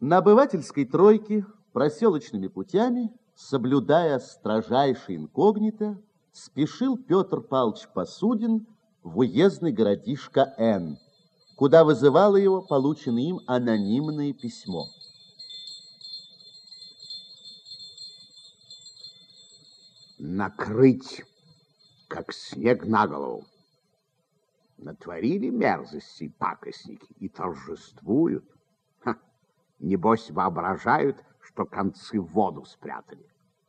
На обывательской тройке проселочными путями, соблюдая строжайшее инкогнито, спешил Петр Павлович Посудин в уездный городишко Н, куда вызывало его полученное им анонимное письмо. Накрыть, как снег на голову. Натворили мерзости пакостники и торжествуют. Ха, небось, воображают, что концы в воду спрятали.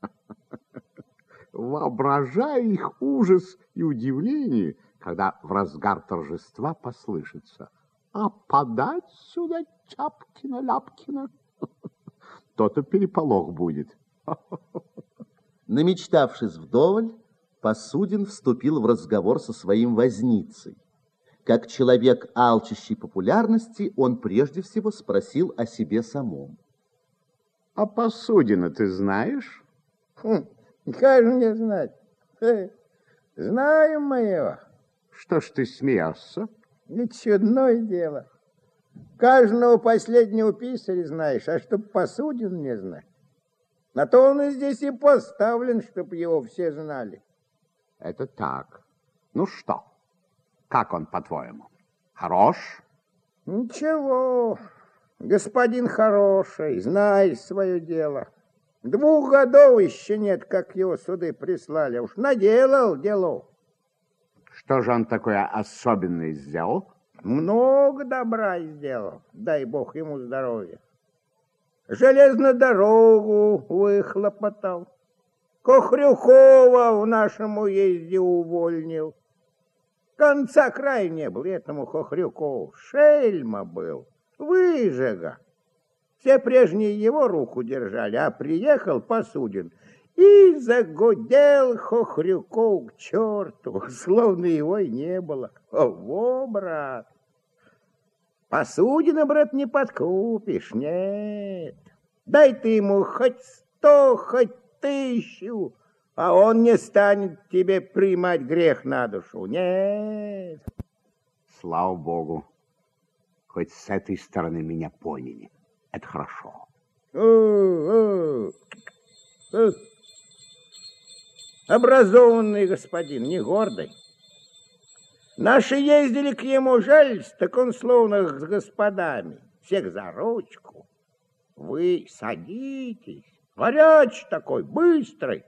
Воображаю их ужас и удивление, когда в разгар торжества послышится: «А подать сюда Чапкина-Ляпкина!» То-то переполох будет. Намечтавшись вдоволь, Посудин вступил в разговор со своим возницей. Как человек, алчущий популярности, он прежде всего спросил о себе самом. «А Посудина ты знаешь?» Как же мне знать? Знаю мы его. Что ж ты смеешься? Ведь чудное дело. Каждого последнего писаря знаешь, а чтоб Посудин не знать. На то он и здесь и поставлен, чтоб его все знали. Это так. Ну что, как он, по-твоему? Хорош? Ничего, господин хороший, знает свое дело. 2 годов еще нет, как его суды прислали. Уж наделал делов. Что же он такое особенное сделал? Много добра сделал, дай бог ему здоровья. Железную дорогу выхлопотал. Хохрюкова в нашем уезде увольнил. Конца края не было этому Хохрюкову. Шельма был, выжига. Все прежние его руку держали, а приехал Посудин и загудел Хохрюков к черту, словно его и не было. Во, брат! Посудина, брат, не подкупишь, нет. Дай ты ему хоть 100, хоть 1000, а он не станет тебе примать грех на душу, нет. Слава Богу, хоть с этой стороны меня поняли. Это хорошо. Образованный господин, не гордый. Наши ездили к ему жались, так он словно с господами. Всех за ручку. Вы садитесь. Горячий такой, быстрый.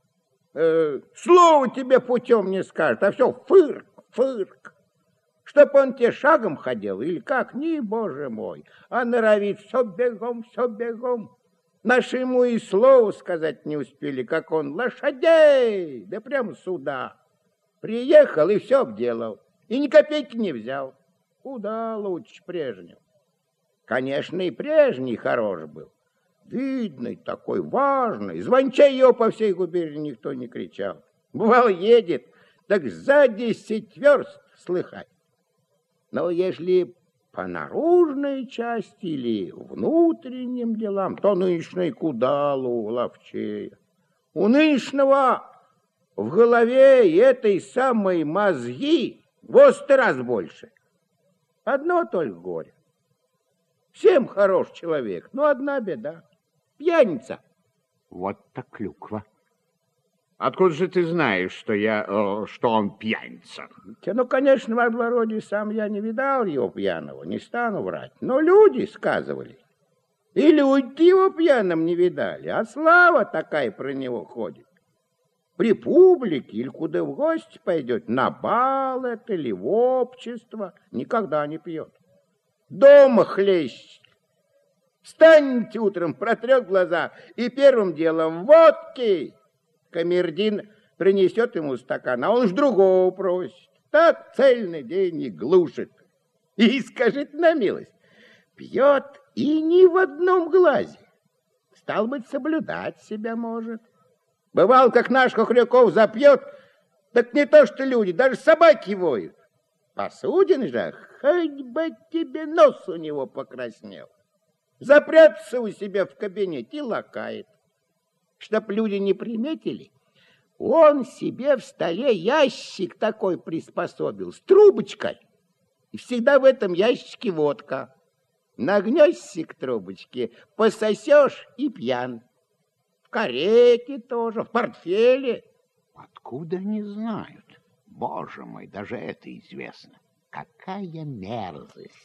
Слово тебе путем не скажет, а все фырк, фырк. Чтоб он тебе шагом ходил или как, не, боже мой, а норовит все бегом, все бегом. Наши ему и слова сказать не успели, как он лошадей, да прямо сюда. Приехал и все обделал, и ни копейки не взял. Куда лучше прежнего. Конечно, и прежний хорош был. Видный такой, важный. Звончай его по всей губернии никто не кричал. Бывал, едет, так за 10 верст слыхать. Но если по наружной части или внутренним делам, то нынешний куда ловчее. У нынешнего в голове этой самой мозги в 100 раз больше. Одно только горе. Всем хорош человек, но одна беда. Пьяница. Вот так клюква. Откуда же ты знаешь, что он пьяница? Ну, конечно, во дворе сам я не видал его пьяного, не стану врать. Но люди сказывали. И люди его пьяным не видали, а слава такая про него ходит. При публике или куда в гости пойдет, на бал это или в общество, никогда не пьет. Дома хлещет. Встанет утром, протрет глаза и первым делом водки. Камердин принесет ему стакан, а он ж другого просит. Так цельный день и глушит. И скажет на милость, пьет и ни в одном глазе. Стал быть, соблюдать себя может. Бывал, как наш Хохрюков запьет, так не то что люди, даже собаки воют. Посудин же, хоть бы тебе нос у него покраснел. Запрятался у себя в кабинете и лакает. Чтоб люди не приметили, он себе в столе ящик такой приспособил с трубочкой. И всегда в этом ящике водка. Нагнешься к трубочке, пососешь и пьян. В карете тоже, в портфеле. Откуда они знают? Боже мой, даже это известно. Какая мерзость.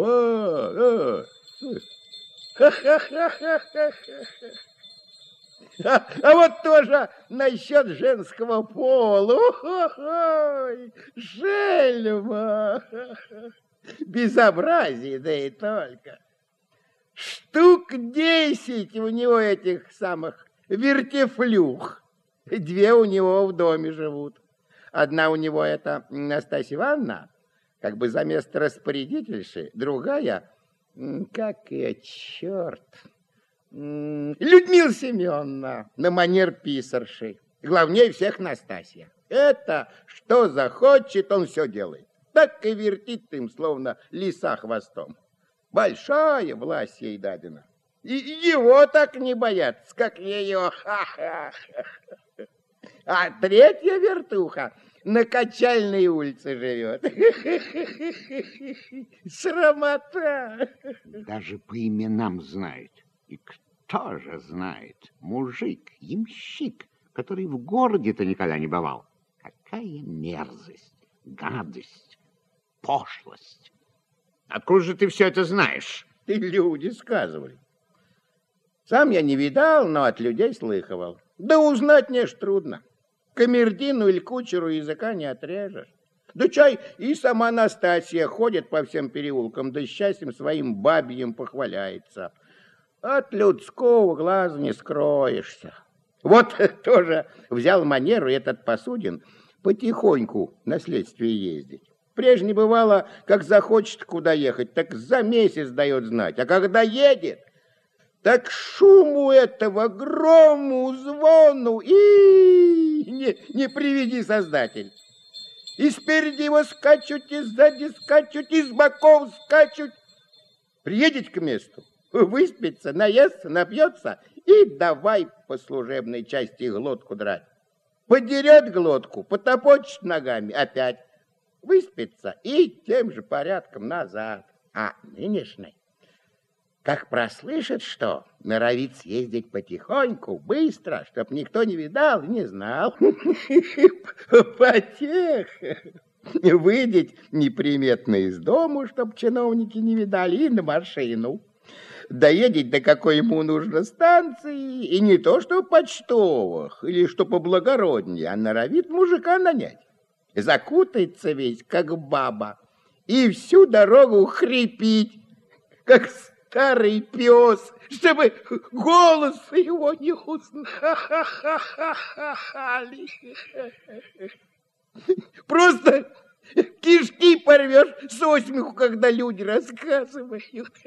А вот тоже насчет женского пола. Ой, шельма. Безобразие, да и только. Штук 10 у него этих самых вертефлюх. 2 у него в доме живут. Одна у него это Настасья Ивановна, как бы за место распорядительши, другая, как ее, черт, Людмила Семеновна, на манер писарши. Главнее всех Настасья. Это что захочет, он все делает. Так и вертит им, словно лиса хвостом. Большая власть ей дадена. И его так не боятся, как ее. А третья вертуха на Качальной улице живет. Срамота. Даже по именам знают. И кто же знает? Мужик, ямщик, который в городе-то никогда не бывал. Какая мерзость, гадость, пошлость. Откуда же ты все это знаешь? Ты люди сказывали. Сам я не видал, но от людей слыхивал. Да узнать не ж трудно. Камердину или кучеру языка не отрежешь. Да чай и сама Настасья ходит по всем переулкам, да счастьем своим бабьим похваляется. От людского глаза не скроешься. Вот тоже взял манеру этот Посудин потихоньку на следствие ездить. Прежде бывало, как захочет куда ехать, так за месяц дает знать. А когда едет, так шуму этого, грому, звону, и не приведи Создатель. И спереди его скачут, и сзади скачут, и с боков скачут. Приедет к месту, выспится, наестся, напьется и давай по служебной части глотку драть. Подерет глотку, потопочет ногами, опять выспится и тем же порядком назад. А нынешний, как прослышит что, норовит съездить потихоньку, быстро, чтоб никто не видал и не знал. Потеха. Выйдет неприметно из дому, чтоб чиновники не видали, и на машину. Доедет до какой ему нужно станции, и не то что почтовых, или что поблагороднее, а норовит мужика нанять. Закутается весь, как баба, и всю дорогу хрипит, как старый пес, чтобы голос его не узнали. Просто кишки порвешь со смеху, когда люди рассказывают.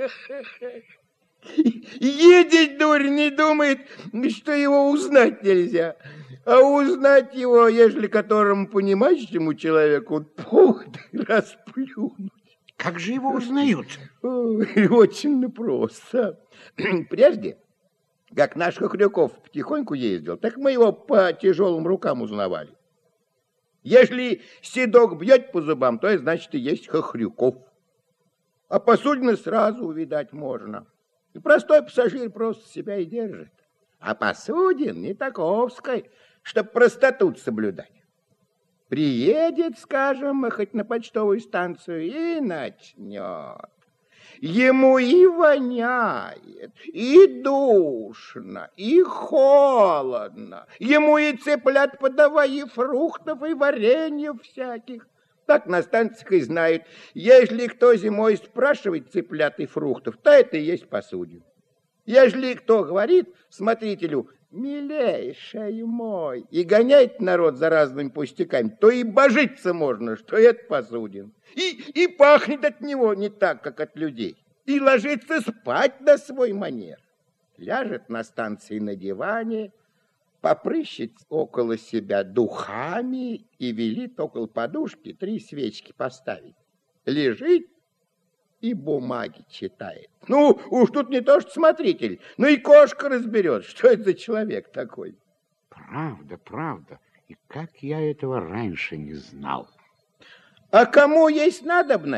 Едет дурь, не думает, что его узнать нельзя. А узнать его, ежели которому понимающему человеку, повод расплюнуть. Как же его узнают? Ой, очень просто. Прежде, как наш Хохряков потихоньку ездил, так мы его по тяжелым рукам узнавали. Если седок бьет по зубам, то значит и есть Хохряков. А Посудина сразу увидать можно. И простой пассажир просто себя и держит. А Посудин не таковской, чтоб простоту соблюдать. Приедет, скажем, хоть на почтовую станцию и начнет. Ему и воняет, и душно, и холодно. Ему и цыплят подавай, и фруктов, и вареньев всяких. Так на станциях и знают. Если кто зимой спрашивает цыплят и фруктов, то это и есть Посудин. Если кто говорит смотрителю: «Милейший мой», и гоняет народ за разными пустяками, то и божиться можно, что это Посудин. И пахнет от него не так, как от людей. И ложится спать на свой манер. Ляжет на станции на диване, попрыщет около себя духами и велит около подушки 3 свечки поставить. Лежит и бумаги читает. Ну, уж тут не то что смотритель, но и кошка разберет, что это за человек такой. Правда, правда. И как я этого раньше не знал. А кому есть надобность,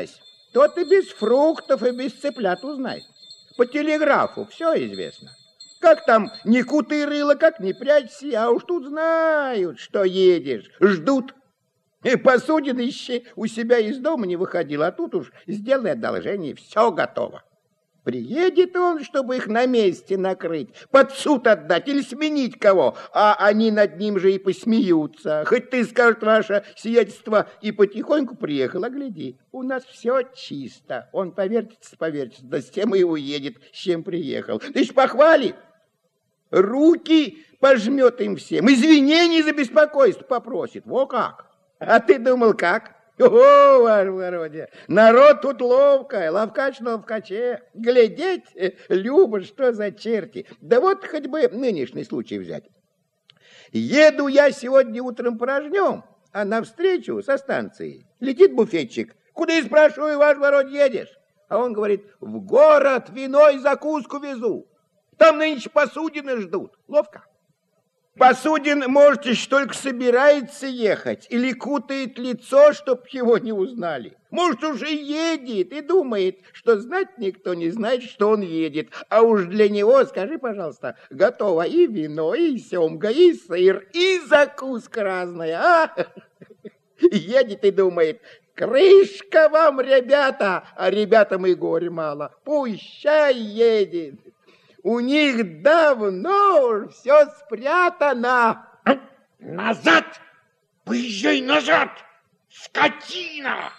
тот и без фруктов, и без цыплят узнает. По телеграфу все известно. Как там ни куты рыло, как ни прячься, а уж тут знают, что едешь, ждут. И Посудин еще у себя из дома не выходил, а тут уж сделай одолжение, все готово. Приедет он, чтобы их на месте накрыть, под суд отдать или сменить кого, а они над ним же и посмеются. Хоть ты, скажет, ваше сиятельство, и потихоньку приехал, а гляди, у нас все чисто. Он повертится, да с тем и уедет, с чем приехал. Ты ж похвалит, руки пожмет им всем, извинений за беспокойство попросит. Во как! А ты думал, как? О, ваше благородие, народ тут ловко, ловкач на ловкаче. Глядеть, любо, что за черти. Да вот хоть бы нынешний случай взять. Еду я сегодня утром порожнем, а навстречу со станции летит буфетчик. Куда, и спрашиваю, ваше благородие, едешь? А он говорит, в город вино и закуску везу. Там нынче посудины ждут. Ловко. Посудин, может, еще только собирается ехать или кутает лицо, чтоб его не узнали. Может, уже едет и думает, что знать никто не знает, что он едет. А уж для него, скажи, пожалуйста, готово и вино, и семга, и сыр, и закуска разная. А? Едет и думает, крышка вам, ребята, а ребятам и горе мало. Пущай едет. У них давно все спрятано. Назад! Поезжай назад! Скотина!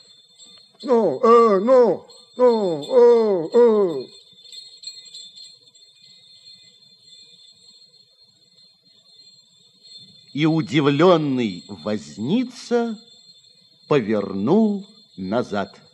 Ну. И удивленный возница повернул назад.